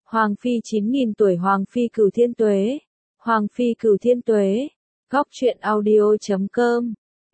Hoàng phi 9.000 tuổi Hoàng phi cửu thiên tuế. Hoàng phi cửu thiên tuế. Góc truyện audio.com.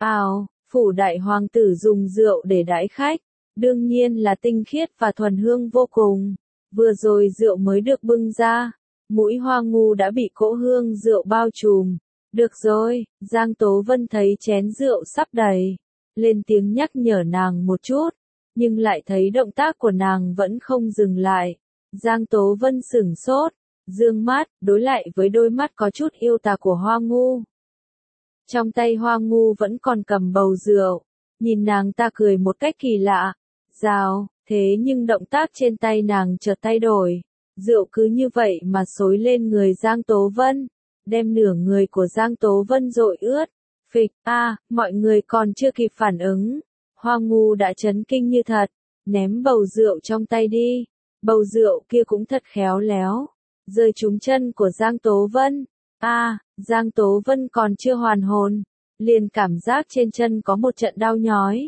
Phủ đại hoàng tử dùng rượu để đãi khách, đương nhiên là tinh khiết và thuần hương vô cùng. Vừa rồi rượu mới được bưng ra, mũi Hoa Ngu đã bị cỗ hương rượu bao trùm. Được rồi, Giang Tố Vân thấy chén rượu sắp đầy, lên tiếng nhắc nhở nàng một chút, nhưng lại thấy động tác của nàng vẫn không dừng lại. Giang Tố Vân sửng sốt, dương mắt, đối lại với đôi mắt có chút yêu tà của Hoa Ngu. Trong tay Hoa Ngu vẫn còn cầm bầu rượu, nhìn nàng ta cười một cách kỳ lạ, rào, thế nhưng động tác trên tay nàng chợt thay đổi, rượu cứ như vậy mà xối lên người Giang Tố Vân, đem nửa người của Giang Tố Vân dội ướt. Phịch, mọi người còn chưa kịp phản ứng, Hoa Ngu đã chấn kinh như thật, ném bầu rượu trong tay đi, bầu rượu kia cũng thật khéo léo, rơi trúng chân của Giang Tố Vân. Giang Tố Vân còn chưa hoàn hồn, liền cảm giác trên chân có một trận đau nhói.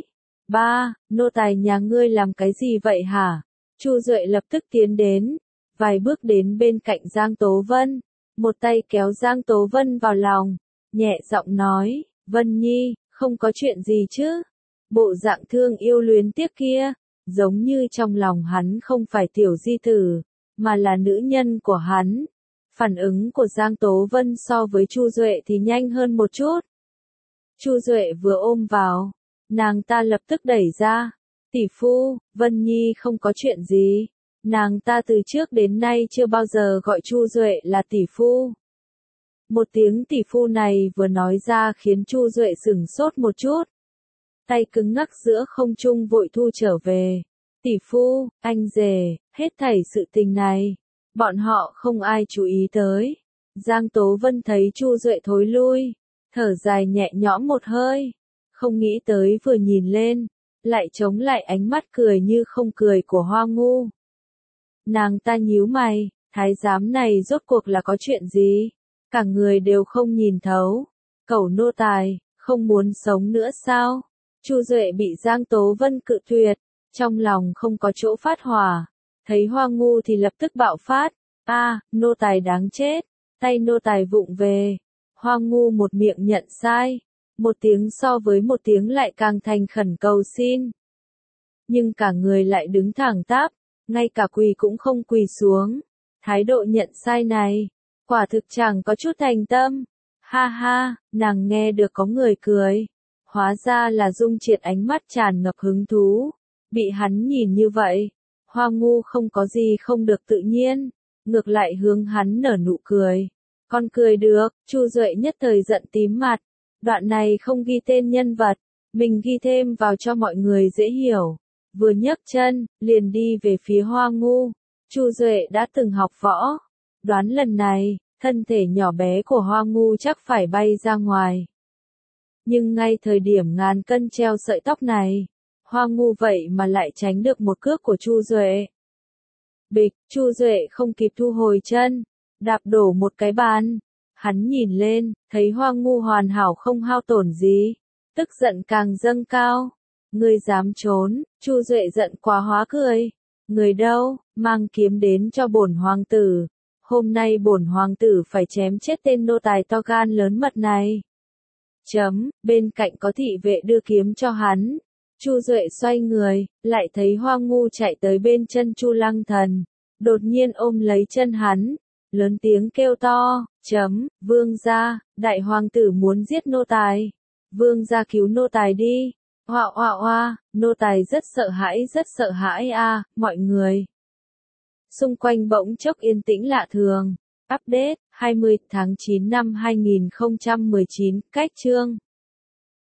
Nô tài nhà ngươi làm cái gì vậy hả? Chu Duệ lập tức tiến đến, vài bước đến bên cạnh Giang Tố Vân, một tay kéo Giang Tố Vân vào lòng, nhẹ giọng nói, Vân Nhi, không có chuyện gì chứ? Bộ dạng thương yêu luyến tiếc kia, giống như trong lòng hắn không phải tiểu di tử, mà là nữ nhân của hắn. Phản ứng của Giang Tố Vân so với Chu Duệ thì nhanh hơn một chút. Chu Duệ vừa ôm vào, nàng ta lập tức đẩy ra. Tỷ phu, Vân Nhi không có chuyện gì. Nàng ta từ trước đến nay chưa bao giờ gọi Chu Duệ là tỷ phu. Một tiếng tỷ phu này vừa nói ra khiến Chu Duệ sửng sốt một chút. Tay cứng ngắc giữa không trung vội thu trở về. Tỷ phu, anh rể, hết thảy sự tình này, bọn họ không ai chú ý tới. Giang Tố Vân thấy Chu Duệ thối lui, thở dài nhẹ nhõm một hơi, không nghĩ tới vừa nhìn lên, lại chống lại ánh mắt cười như không cười của Hoa Ngu. Nàng ta nhíu mày, thái giám này rốt cuộc là có chuyện gì? Cả người đều không nhìn thấu. Cẩu nô tài, không muốn sống nữa sao? Chu Duệ bị Giang Tố Vân cự tuyệt, trong lòng không có chỗ phát hỏa. Thấy Hoa Ngu thì lập tức bạo phát. Nô tài đáng chết. Tay nô tài vụng về. Hoa Ngu một miệng nhận sai. Một tiếng so với một tiếng lại càng thành khẩn cầu xin. Nhưng cả người lại đứng thẳng tắp, ngay cả quỳ cũng không quỳ xuống. Thái độ nhận sai này, quả thực chẳng có chút thành tâm. Nàng nghe được có người cười. Hóa ra là Dung Triệt ánh mắt tràn ngập hứng thú. Bị hắn nhìn như vậy, Hoa Ngu không có gì không được tự nhiên, ngược lại hướng hắn nở nụ cười. Con cười được, Chu Duệ nhất thời giận tím mặt. Đoạn này không ghi tên nhân vật, mình ghi thêm vào cho mọi người dễ hiểu. Vừa nhấc chân, liền đi về phía Hoa Ngu. Chu Duệ đã từng học võ, đoán lần này, thân thể nhỏ bé của Hoa Ngu chắc phải bay ra ngoài. Nhưng ngay thời điểm ngàn cân treo sợi tóc này, Hoa Ngu vậy mà lại tránh được một cước của Chu Duệ. Bịch, Chu Duệ không kịp thu hồi chân, đạp đổ một cái bàn. Hắn nhìn lên, thấy Hoa Ngu hoàn hảo không hao tổn gì, tức giận càng dâng cao. Ngươi dám trốn? Chu Duệ giận quá hóa cười. Người đâu, mang kiếm đến cho bổn hoàng tử. Hôm nay bổn hoàng tử phải chém chết tên nô tài to gan lớn mật này. Bên cạnh có thị vệ đưa kiếm cho hắn. Chu Duệ xoay người, lại thấy Hoa Ngu chạy tới bên chân Chu Lăng Thần, đột nhiên ôm lấy chân hắn, lớn tiếng kêu to, vương gia, đại hoàng tử muốn giết nô tài. Vương gia cứu nô tài đi. Nô tài rất sợ hãi mọi người. Xung quanh bỗng chốc yên tĩnh lạ thường. Update, 20 tháng 9 năm 2019, cách chương.